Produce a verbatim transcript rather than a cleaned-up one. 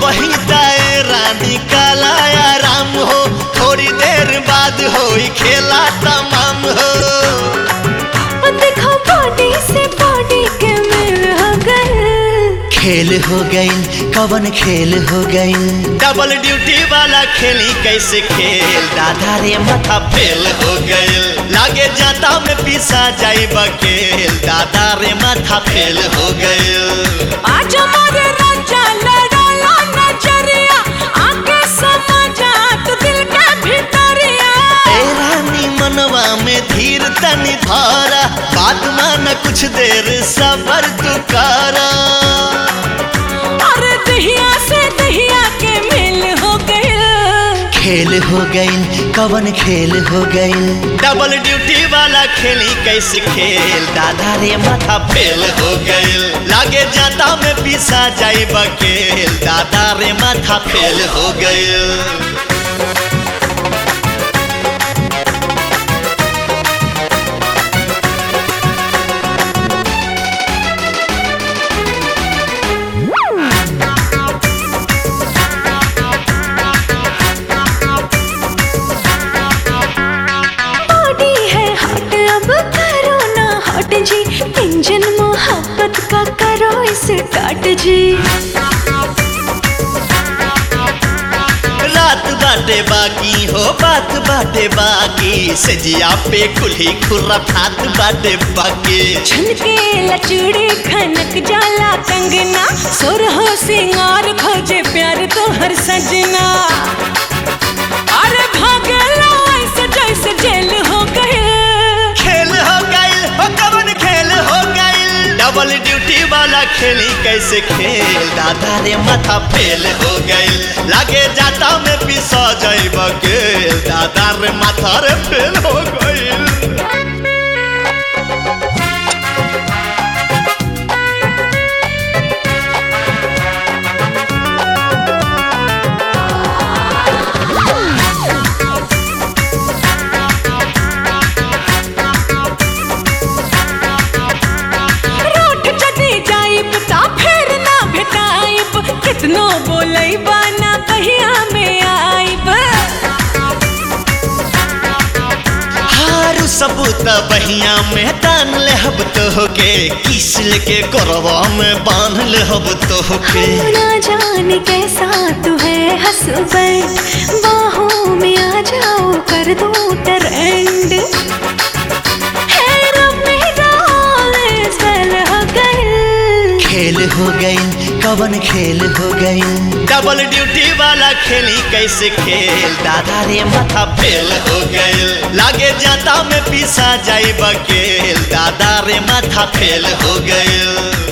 वही दाए रानी काला आराम हो, थोड़ी देर बाद हो खेला तमाम हो। देखो बॉडी से बॉडी के मेल हो गए, खेल हो गई कवन खेल हो गई, डबल ड्यूटी वाला खेली कैसे खेल, दादा रे माथा फेल हो गई, लागे जाता में पीसा जाई बकेल, दादा रे माथा फेल हो गई। आज हमारे राजा लड़ाला नजरिया, आके समझा तू दिल के भीतरिया। ए रानी मनवा में धीर तनी धारा, बात मान कुछ देर सबर तू करा। अरे दहिया से दहिया के मेल हो गए, खेल हो गई कवन खेल हो गई, डबल ड्यूटी वाला खेली कैसे खेल, दादा रे माथा फेल हो गई, लागे जाता में पीसा जाई बकेल, दादा रे माथा फेल हो गई। जी इंजन मोहब्बत का करो इसे काट जी, रात बाटे बाकी हो बात बाटे बाकी, सजिया पे कुल्ही खुर्रा फात बाटे बाकी। झुनके लचड़ी खनक जाला कंगना, सुरहो सिंगार खोजे प्यार तो हर सजना। अरे भागला ऐसे जैसे जेल हो गए, खेल हो गई हो कवन खेल हो गई, डबल ड्यूटी वाला खेली कैसे खेल, दादा रे माथा फेल हो गई, लागे जाता में पिसा जाई बकेल, दादा रे माथा रे फेल हो गई। कितनो बोलई बाना कहिया में आईब, हारू सबूत बहिया में तान ले हब तो होके, किस लेके करवा में बांध ले हब तो होके। ना जाने कैसा तू है हसबैंड, बाहों में आ जाओ कर दो ट्रेंड, खेल हो गई कवन खेल हो गई, डबल ड्यूटी वाला खेली कैसे खेल, दादा रे माथा फेल हो गई, लागे जाता में पीसा जाई बकेल, दादा रे माथा फेल हो गई।